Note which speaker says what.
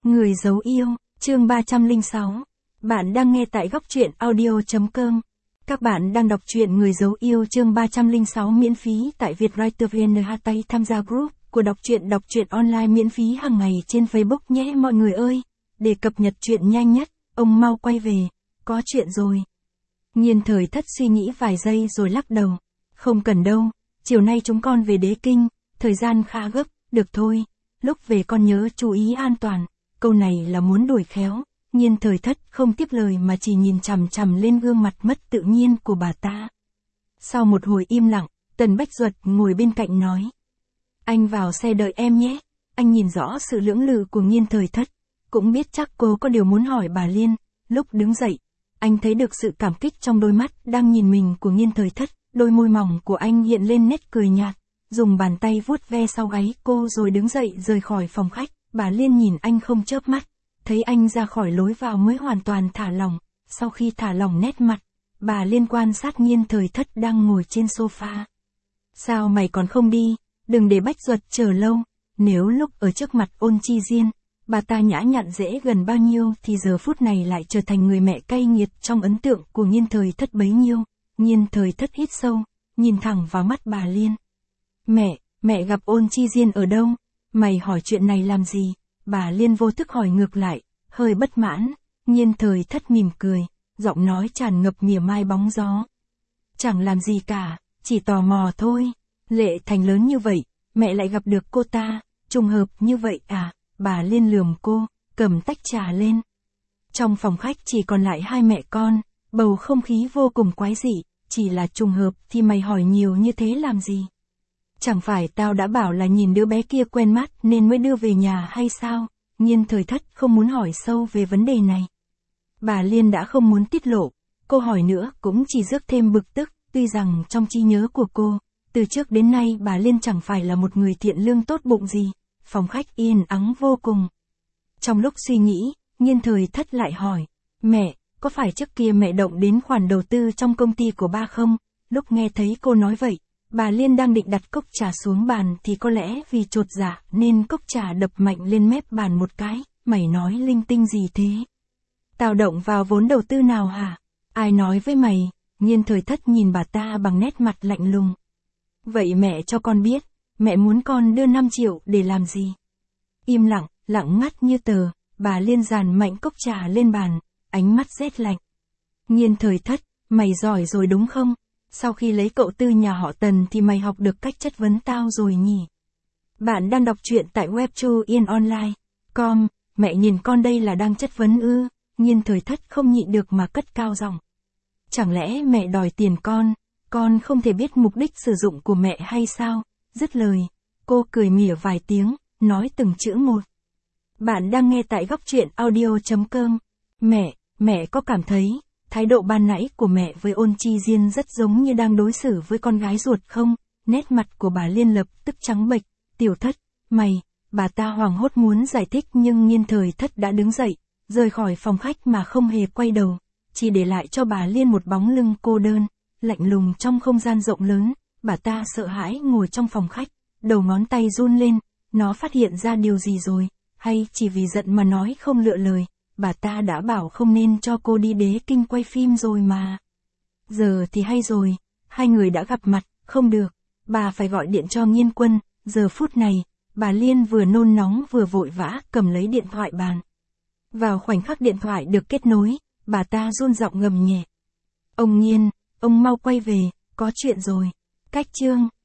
Speaker 1: Người giấu yêu, chương 306. Bạn đang nghe tại góc truyện audio.com. Các bạn đang đọc truyện Người giấu yêu chương 306 miễn phí tại vietwriter.vn. Tham gia group của đọc truyện online miễn phí hàng ngày trên Facebook nhé mọi người ơi. Để cập nhật truyện nhanh nhất, ông mau quay về, có chuyện rồi. Nhiên Thời Thất suy nghĩ vài giây rồi lắc đầu. Không cần đâu, chiều nay chúng con về Đế Kinh, thời gian khá gấp, được thôi. Lúc về con nhớ chú ý an toàn. Câu này là muốn đuổi khéo. Nhiên Thời Thất không tiếp lời mà chỉ nhìn chằm chằm lên gương mặt mất tự nhiên của bà ta. Sau một hồi im lặng, Tần Bách Duật ngồi bên cạnh nói. Anh vào xe đợi em nhé. Anh nhìn rõ sự lưỡng lự của Nhiên Thời Thất. Cũng biết chắc cô có điều muốn hỏi bà Liên. Lúc đứng dậy, anh thấy được sự cảm kích trong đôi mắt đang nhìn mình của Nhiên Thời Thất. Đôi môi mỏng của anh hiện lên nét cười nhạt. Dùng bàn tay vuốt ve sau gáy cô rồi đứng dậy rời khỏi phòng khách. Bà Liên nhìn anh không chớp mắt. Thấy anh ra khỏi lối vào mới hoàn toàn thả lỏng. Sau khi thả lỏng nét mặt, bà Liên quan sát Nhiên Thời Thất đang ngồi trên sofa. Sao mày còn không đi? Đừng để Bách Duật chờ lâu. Nếu lúc ở trước mặt Ôn Chi Diên, bà ta nhã nhặn dễ gần bao nhiêu thì giờ phút này lại trở thành người mẹ cay nghiệt trong ấn tượng của Nhiên Thời Thất bấy nhiêu. Nhiên Thời Thất hít sâu, nhìn thẳng vào mắt bà Liên. Mẹ gặp Ôn Chi Diên ở đâu? Mày hỏi chuyện này làm gì? Bà Liên vô thức hỏi ngược lại, hơi bất mãn. Nhiên Thời Thất mỉm cười, giọng nói tràn ngập mỉa mai bóng gió. Chẳng làm gì cả, chỉ tò mò thôi. Lệ Thành lớn như vậy, mẹ lại gặp được cô ta, trùng hợp như vậy à? Bà Liên lườm cô, cầm tách trà lên. Trong phòng khách chỉ còn lại hai mẹ con, bầu không khí vô cùng quái dị. Chỉ là trùng hợp thì mày hỏi nhiều như thế làm gì? Chẳng phải tao đã bảo là nhìn đứa bé kia quen mắt nên mới đưa về nhà hay sao? Nhiên Thời Thất không muốn hỏi sâu về vấn đề này. Bà Liên đã không muốn tiết lộ, cô hỏi nữa cũng chỉ rước thêm bực tức, tuy rằng trong trí nhớ của cô, từ trước đến nay bà Liên chẳng phải là một người thiện lương tốt bụng gì. Phòng khách yên ắng vô cùng. Trong lúc suy nghĩ, Nhiên Thời Thất lại hỏi, mẹ, có phải trước kia mẹ động đến khoản đầu tư trong công ty của ba không? Lúc nghe thấy cô nói vậy, bà Liên đang định đặt cốc trà xuống bàn thì có lẽ vì chột dạ nên cốc trà đập mạnh lên mép bàn một cái. Mày nói linh tinh gì thế? Tao động vào vốn đầu tư nào hả? Ai nói với mày? Nhiên Thời Thất nhìn bà ta bằng nét mặt lạnh lùng. Vậy mẹ cho con biết, mẹ muốn con đưa 5 triệu để làm gì? Im lặng, lặng ngắt như tờ, bà Liên dàn mạnh cốc trà lên bàn, ánh mắt rét lạnh. Nhiên Thời Thất, mày giỏi rồi đúng không? Sau khi lấy cậu Tư nhà họ Tần thì mày học được cách chất vấn tao rồi nhỉ? Bạn đang đọc truyện tại web2online.com, mẹ nhìn con đây là đang chất vấn ư? Nhiên Thời Thất không nhịn được mà cất cao giọng. Chẳng lẽ mẹ đòi tiền con không thể biết mục đích sử dụng của mẹ hay sao? Dứt lời, cô cười mỉa vài tiếng, nói từng chữ một. Bạn đang nghe tại góc truyện audio.com. Mẹ có cảm thấy thái độ ban nãy của mẹ với Ôn Chi Diên rất giống như đang đối xử với con gái ruột không? Nét mặt của bà Liên lập tức trắng bệch. Tiểu Thất, bà ta hoảng hốt muốn giải thích nhưng Nhiên Thời Thất đã đứng dậy, rời khỏi phòng khách mà không hề quay đầu, chỉ để lại cho bà Liên một bóng lưng cô đơn, lạnh lùng trong không gian rộng lớn. Bà ta sợ hãi ngồi trong phòng khách, đầu ngón tay run lên, nó phát hiện ra điều gì rồi, hay chỉ vì giận mà nói không lựa lời. Bà ta đã bảo không nên cho cô đi Đế Kinh quay phim rồi mà. Giờ thì hay rồi, hai người đã gặp mặt, không được, bà phải gọi điện cho Nghiên Quân. Giờ phút này, bà Liên vừa nôn nóng vừa vội vã cầm lấy điện thoại bàn. Vào khoảnh khắc điện thoại được kết nối, bà ta run giọng gầm nhẹ. Ông Nghiên, ông mau quay về, có chuyện rồi. Cách chương